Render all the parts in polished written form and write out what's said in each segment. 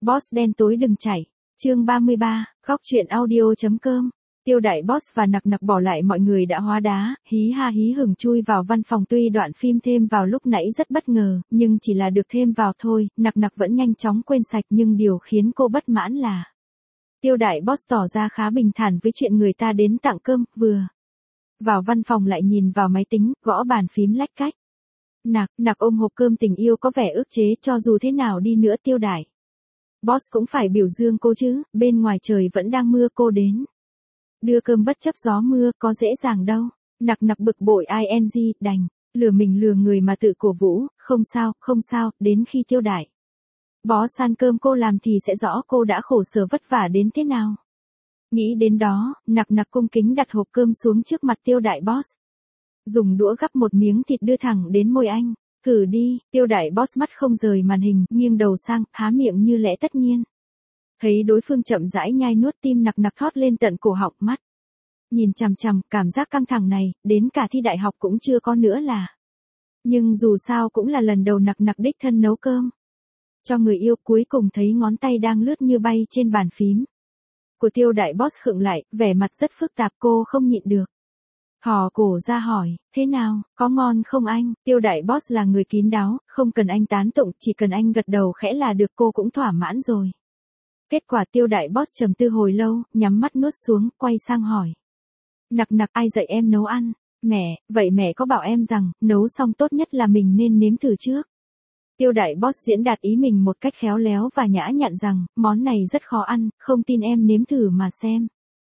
Boss đen tối đừng chảy. Chương 33, góc truyện audio.com. Tiêu đại boss và nặc nặc bỏ lại mọi người đã hóa đá, hí ha hí hửng chui vào văn phòng. Tuy đoạn phim thêm vào lúc nãy rất bất ngờ, nhưng chỉ là được thêm vào thôi, nặc nặc vẫn nhanh chóng quên sạch. Nhưng điều khiến cô bất mãn là Tiêu đại boss tỏ ra khá bình thản với chuyện người ta đến tặng cơm, vừa vào văn phòng lại nhìn vào máy tính, gõ bàn phím lách cách. Nặc ôm hộp cơm tình yêu có vẻ ức chế. Cho dù thế nào đi nữa Tiêu đại boss cũng phải biểu dương cô chứ, bên ngoài trời vẫn đang mưa cô đến đưa cơm bất chấp gió mưa, có dễ dàng đâu. Nặc bực bội ing, đành lừa mình lừa người mà tự cổ vũ, không sao, đến khi Tiêu đại boss ăn cơm cô làm thì sẽ rõ cô đã khổ sở vất vả đến thế nào. Nghĩ đến đó, nặc cung kính đặt hộp cơm xuống trước mặt Tiêu đại boss. Dùng đũa gắp một miếng thịt đưa thẳng đến môi anh. Cử đi. Tiêu đại boss mắt không rời màn hình, nghiêng đầu sang, há miệng như lẽ tất nhiên. Thấy đối phương chậm rãi nhai nuốt, tim nặc thót lên tận cổ họng, mắt nhìn chằm chằm. Cảm giác căng thẳng này, đến cả thi đại học cũng chưa có nữa là. Nhưng dù sao cũng là lần đầu nặc đích thân nấu cơm cho người yêu. Cuối cùng thấy ngón tay đang lướt như bay trên bàn phím của Tiêu đại boss khựng lại, vẻ mặt rất phức tạp. Cô không nhịn được thò cổ ra hỏi, thế nào, có ngon không anh? Tiêu đại boss là người kín đáo, không cần anh tán tụng, chỉ cần anh gật đầu khẽ là được, cô cũng thỏa mãn rồi. Kết quả Tiêu đại boss trầm tư hồi lâu, nhắm mắt nuốt xuống, quay sang hỏi. Nặc ai dạy em nấu ăn? Mẹ, vậy mẹ có bảo em rằng, nấu xong tốt nhất là mình nên nếm thử trước. Tiêu đại boss diễn đạt ý mình một cách khéo léo và nhã nhặn rằng, món này rất khó ăn, không tin em nếm thử mà xem.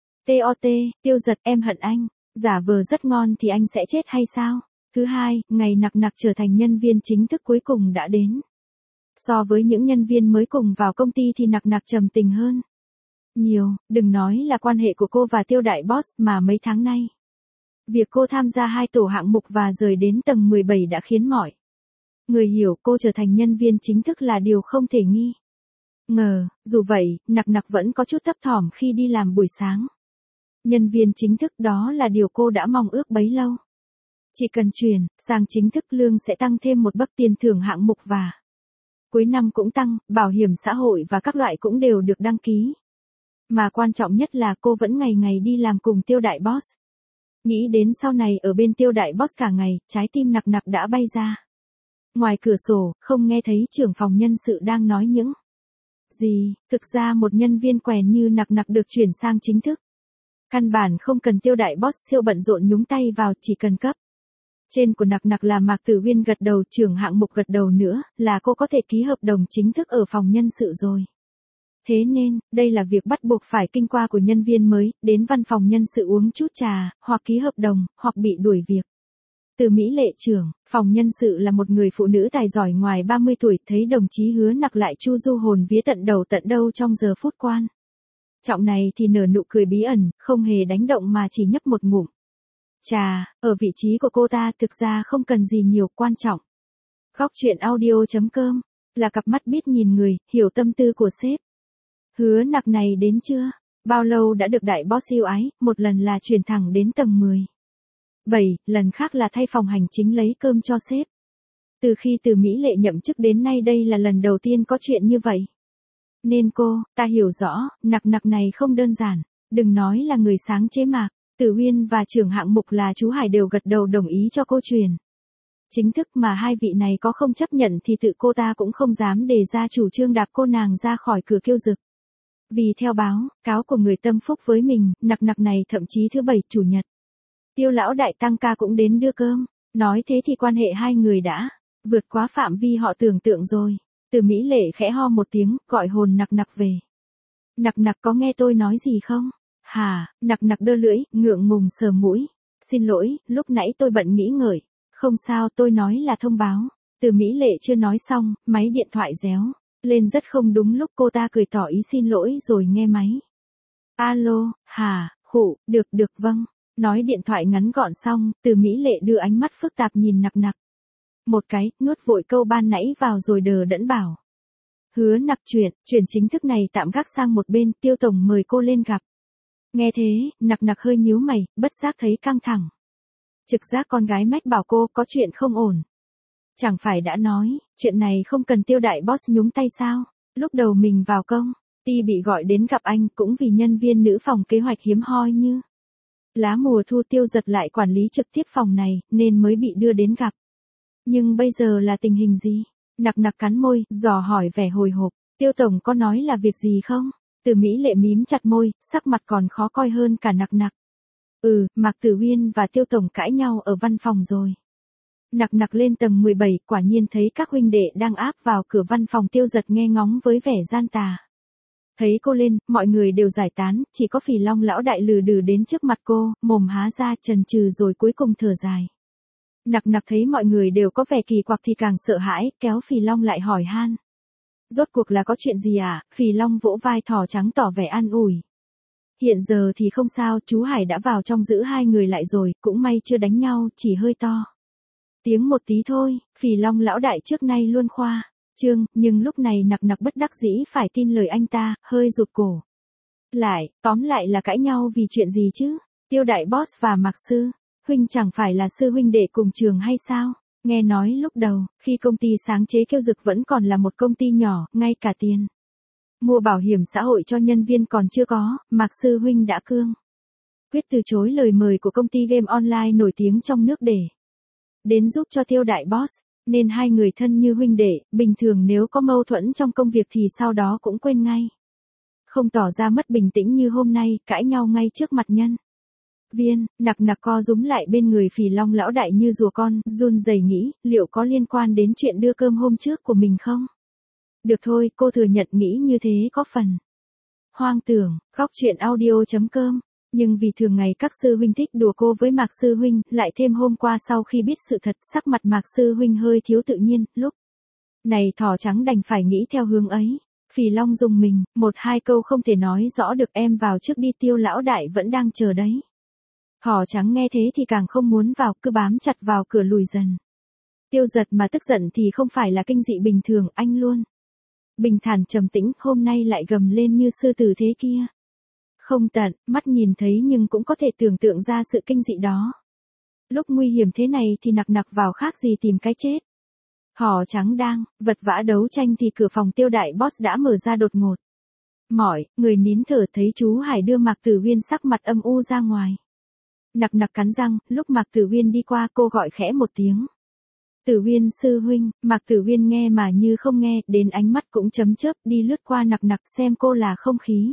Tiêu giật, em hận anh. Giả vờ rất ngon thì anh sẽ chết hay sao? Thứ hai, ngày nặc trở thành nhân viên chính thức cuối cùng đã đến. So với những nhân viên mới cùng vào công ty thì nặc trầm tình hơn nhiều. Đừng nói là quan hệ của cô và Tiêu đại boss, mà mấy tháng nay việc cô tham gia 2 tổ hạng mục và rời đến tầng 17 đã khiến mọi người hiểu cô trở thành nhân viên chính thức là điều không thể nghi ngờ. Dù vậy, nặc vẫn có chút thấp thỏm khi đi làm buổi sáng. Nhân viên chính thức, đó là điều cô đã mong ước bấy lâu. Chỉ cần chuyển sang chính thức, lương sẽ tăng thêm một bậc, tiền thưởng hạng mục và cuối năm cũng tăng, bảo hiểm xã hội và các loại cũng đều được đăng ký. Mà quan trọng nhất là cô vẫn ngày ngày đi làm cùng Tiêu đại boss. Nghĩ đến sau này ở bên Tiêu đại boss cả ngày, trái tim nặc đã bay ra. Ngoài cửa sổ, không nghe thấy trưởng phòng nhân sự đang nói những gì. Thực ra một nhân viên quèn như nặc được chuyển sang chính thức, căn bản không cần Tiêu đại boss siêu bận rộn nhúng tay vào, chỉ cần cấp trên của nặc là Mạc Tử Uyên gật đầu, trưởng hạng mục gật đầu nữa, là cô có thể ký hợp đồng chính thức ở phòng nhân sự rồi. Thế nên, đây là việc bắt buộc phải kinh qua của nhân viên mới, đến văn phòng nhân sự uống chút trà, hoặc ký hợp đồng, hoặc bị đuổi việc. Từ Mỹ Lệ trưởng phòng nhân sự là một người phụ nữ tài giỏi ngoài 30 tuổi, thấy đồng chí Hứa nặc lại chu du hồn vía tận đầu tận đâu trong giờ phút quan trọng này thì nở nụ cười bí ẩn, không hề đánh động mà chỉ nhấp một ngụm trà. Ở vị trí của cô ta thực ra không cần gì nhiều, quan trọng. Góc truyện audio.com là cặp mắt biết nhìn người, hiểu tâm tư của sếp. Hứa nặc này đến chưa? Bao lâu đã được đại boss yêu ái? Một lần là chuyển thẳng đến tầng 17, lần khác là thay phòng hành chính lấy cơm cho sếp. Từ khi Từ Mỹ Lệ nhậm chức đến nay đây là lần đầu tiên có chuyện như vậy. Nên ta hiểu rõ, nặc này không đơn giản. Đừng nói là người sáng chế Mạc Tử Uyên và trưởng hạng mục là chú Hải đều gật đầu đồng ý cho cô truyền chính thức, mà hai vị này có không chấp nhận thì tự cô ta cũng không dám đề ra chủ trương đạp cô nàng ra khỏi cửa kêu rực. Vì theo báo cáo của người tâm phúc với mình, nặc này thậm chí thứ Bảy Chủ nhật, Tiêu lão đại tăng ca cũng đến đưa cơm. Nói thế thì quan hệ hai người đã vượt quá phạm vi họ tưởng tượng rồi. Từ Mỹ Lệ khẽ ho một tiếng, gọi hồn nặc về. Nặc có nghe tôi nói gì không? Hả? Nặc đơ lưỡi, ngượng ngùng sờ mũi. Xin lỗi, lúc nãy tôi bận nghĩ ngợi. Không sao, tôi nói là thông báo. Từ Mỹ Lệ chưa nói xong, máy điện thoại réo lên rất không đúng lúc, cô ta cười tỏ ý xin lỗi rồi nghe máy. Alo, hả? Khụ, được vâng. Nói điện thoại ngắn gọn xong, Từ Mỹ Lệ đưa ánh mắt phức tạp nhìn nặc. Một cái, nuốt vội câu ban nãy vào rồi đờ đẫn bảo. Hứa nặc chuyển chính thức này tạm gác sang một bên, Tiêu tổng mời cô lên gặp. Nghe thế, nặc hơi nhíu mày, bất giác thấy căng thẳng. Trực giác con gái mách bảo cô có chuyện không ổn. Chẳng phải đã nói, chuyện này không cần Tiêu đại boss nhúng tay sao? Lúc đầu mình vào công, Ti bị gọi đến gặp anh cũng vì nhân viên nữ phòng kế hoạch hiếm hoi như lá mùa thu Tiêu Giật lại quản lý trực tiếp phòng này, nên mới bị đưa đến gặp. Nhưng bây giờ là tình hình gì? Nặc nặc cắn môi, dò hỏi vẻ hồi hộp. Tiêu tổng có nói là việc gì không? Từ Mỹ Lệ mím chặt môi, sắc mặt còn khó coi hơn cả nặc nặc. Mạc Tử Uyên và Tiêu tổng cãi nhau ở văn phòng rồi. Nặc nặc lên tầng 17, quả nhiên thấy các huynh đệ đang áp vào cửa văn phòng. Tiêu Giật nghe ngóng với vẻ gian tà. Thấy cô lên, mọi người đều giải tán, chỉ có Phỉ Long lão đại lừ đừ đến trước mặt cô, mồm há ra chần chừ rồi cuối cùng thở dài. Nặc nặc thấy mọi người đều có vẻ kỳ quặc thì càng sợ hãi, kéo Phỉ Long lại hỏi han. Rốt cuộc là có chuyện gì à? Phỉ Long vỗ vai thỏ trắng tỏ vẻ an ủi. Hiện giờ thì không sao, chú Hải đã vào trong giữ hai người lại rồi, cũng may chưa đánh nhau, chỉ hơi to tiếng một tí thôi. Phỉ Long lão đại trước nay luôn khoa trương, nhưng lúc này nặc nặc bất đắc dĩ phải tin lời anh ta, hơi rụt cổ. Tóm lại là cãi nhau vì chuyện gì chứ? Tiêu đại boss và Mạc Sư huynh chẳng phải là sư huynh đệ cùng trường hay sao? Nghe nói lúc đầu, khi công ty sáng chế Kiêu Dực vẫn còn là một công ty nhỏ, ngay cả tiền mua bảo hiểm xã hội cho nhân viên còn chưa có, Mạc Sư huynh đã cương quyết từ chối lời mời của công ty game online nổi tiếng trong nước để đến giúp cho Tiêu đại boss, nên hai người thân như huynh đệ. Bình thường nếu có mâu thuẫn trong công việc thì sau đó cũng quên ngay. Không tỏ ra mất bình tĩnh như hôm nay, cãi nhau ngay trước mặt nhân viên. Nặc nặc co rúm lại bên người Phỉ Long lão đại như rùa con, run rẩy nghĩ, liệu có liên quan đến chuyện đưa cơm hôm trước của mình không? Được thôi, cô thừa nhận nghĩ như thế có phần hoang tưởng. Góc truyện audio.com. Nhưng vì thường ngày các sư huynh thích đùa cô với Mạc Sư huynh, lại thêm hôm qua sau khi biết sự thật, sắc mặt Mạc Sư huynh hơi thiếu tự nhiên, lúc này thỏ trắng đành phải nghĩ theo hướng ấy. Phỉ Long rùng mình, một hai câu không thể nói rõ được, em vào trước đi, Tiêu lão đại vẫn đang chờ đấy. Thỏ trắng nghe thế thì càng không muốn vào, cứ bám chặt vào cửa lùi dần. Tiêu Giật mà tức giận thì không phải là kinh dị bình thường, anh luôn bình thản trầm tĩnh, hôm nay lại gầm lên như sư tử thế kia. Không tận mắt nhìn thấy nhưng cũng có thể tưởng tượng ra sự kinh dị đó. Lúc nguy hiểm thế này thì nặc nặc vào khác gì tìm cái chết. Thỏ trắng đang vật vã đấu tranh thì cửa phòng Tiêu đại boss đã mở ra đột ngột. Người nín thở thấy chú Hải đưa Mạc Tử Uyên sắc mặt âm u ra ngoài. Nặc nặc cắn răng, lúc Mạc Tử Uyên đi qua cô gọi khẽ một tiếng. Tử Uyên sư huynh. Mạc Tử Uyên nghe mà như không nghe, đến ánh mắt cũng chấm chớp, đi lướt qua nặc nặc xem cô là không khí.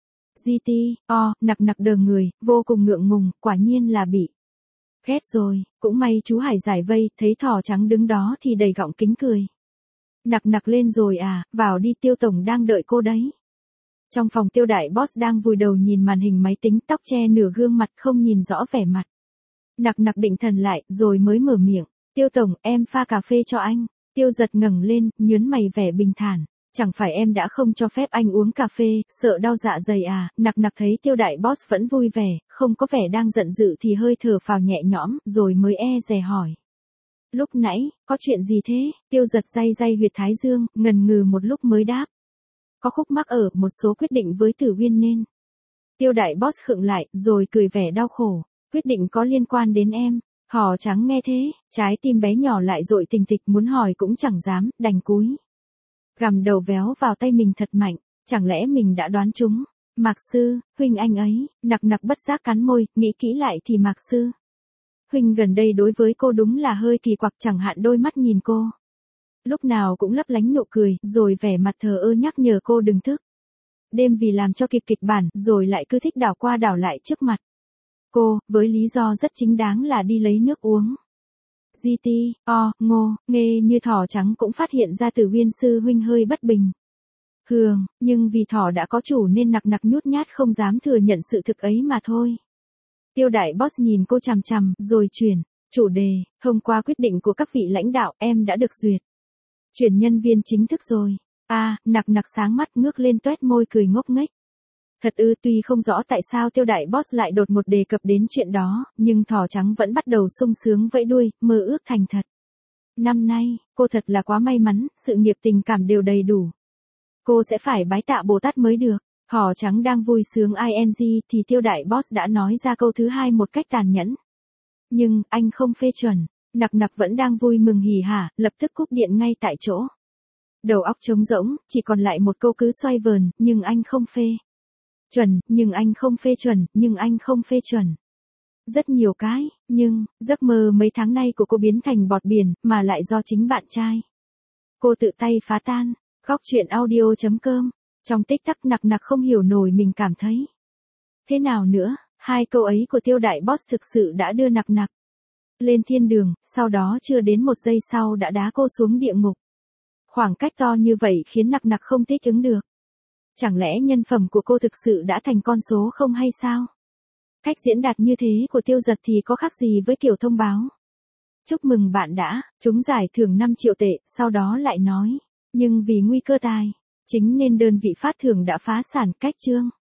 Nặc nặc đờ người, vô cùng ngượng ngùng, quả nhiên là bị ghét rồi. Cũng may chú Hải giải vây, thấy thỏ trắng đứng đó thì đầy gọng kính cười. Nặc nặc lên rồi à, vào đi, Tiêu tổng đang đợi cô đấy. Trong phòng Tiêu đại boss đang vùi đầu nhìn màn hình máy tính, tóc che nửa gương mặt không nhìn rõ vẻ mặt. Nặc nặc định thần lại, rồi mới mở miệng. Tiêu tổng, em pha cà phê cho anh. Tiêu Giật ngẩng lên, nhớn mày vẻ bình thản. Chẳng phải em đã không cho phép anh uống cà phê, sợ đau dạ dày à? Nặc nặc thấy Tiêu đại boss vẫn vui vẻ, không có vẻ đang giận dữ thì hơi thở phào nhẹ nhõm, rồi mới dè hỏi. Lúc nãy, có chuyện gì thế? Tiêu Giật day huyệt thái dương, ngần ngừ một lúc mới đáp. Có khúc mắc ở một số quyết định với Tử Uyên nên. Tiêu đại boss khựng lại, rồi cười vẻ đau khổ. Quyết định có liên quan đến em. Thỏ trắng nghe thế, trái tim bé nhỏ lại dội tình tịch, muốn hỏi cũng chẳng dám, đành cúi gằm đầu véo vào tay mình thật mạnh. Chẳng lẽ mình đã đoán trúng? Mạc Sư huynh anh ấy. Nặc nặc bất giác cắn môi, nghĩ kỹ lại thì Mạc Sư huynh gần đây đối với cô đúng là hơi kỳ quặc, chẳng hạn đôi mắt nhìn cô lúc nào cũng lấp lánh nụ cười, rồi vẻ mặt thờ ơ nhắc nhở cô đừng thức đêm vì làm cho kịch bản, rồi lại cứ thích đảo qua đảo lại trước mặt cô, với lý do rất chính đáng là đi lấy nước uống. Nghe như thỏ trắng cũng phát hiện ra Tử Uyên sư huynh hơi bất bình thường, nhưng vì thỏ đã có chủ nên nặc nặc nhút nhát không dám thừa nhận sự thực ấy mà thôi. Tiêu đại boss nhìn cô chằm chằm, rồi chuyển chủ đề. Thông qua quyết định của các vị lãnh đạo, em đã được duyệt chuyển nhân viên chính thức rồi. Nặc nặc sáng mắt ngước lên toét môi cười ngốc nghếch. Thật ư? Tuy không rõ tại sao Tiêu đại boss lại đột ngột đề cập đến chuyện đó, nhưng thỏ trắng vẫn bắt đầu sung sướng vẫy đuôi, mơ ước thành thật. Năm nay, cô thật là quá may mắn, sự nghiệp tình cảm đều đầy đủ. Cô sẽ phải bái tạ Bồ Tát mới được. Thỏ trắng đang vui sướng ing thì Tiêu đại boss đã nói ra câu thứ hai một cách tàn nhẫn. Nhưng, anh không phê chuẩn. Nặc nặc vẫn đang vui mừng hỉ hả, lập tức cúp điện ngay tại chỗ. Đầu óc trống rỗng, chỉ còn lại một câu cứ xoay vờn, nhưng anh không phê chuẩn, nhưng anh không phê chuẩn, nhưng anh không phê chuẩn. Rất nhiều cái, nhưng, giấc mơ mấy tháng nay của cô biến thành bọt biển, mà lại do chính bạn trai cô tự tay phá tan. Góc chuyện audio.com. Trong tích tắc nặc nặc không hiểu nổi mình cảm thấy thế nào nữa, hai câu ấy của Tiêu Đại Boss thực sự đã đưa nặc nặc lên thiên đường, sau đó chưa đến một giây sau đã đá cô xuống địa ngục. Khoảng cách to như vậy khiến nặc nặc không thích ứng được. Chẳng lẽ nhân phẩm của cô thực sự đã thành con số không hay sao? Cách diễn đạt như thế của Tiêu Giật thì có khác gì với kiểu thông báo. Chúc mừng bạn đã trúng giải thưởng 5 triệu tệ, sau đó lại nói, nhưng vì nguy cơ tài chính nên đơn vị phát thưởng đã phá sản cách chương.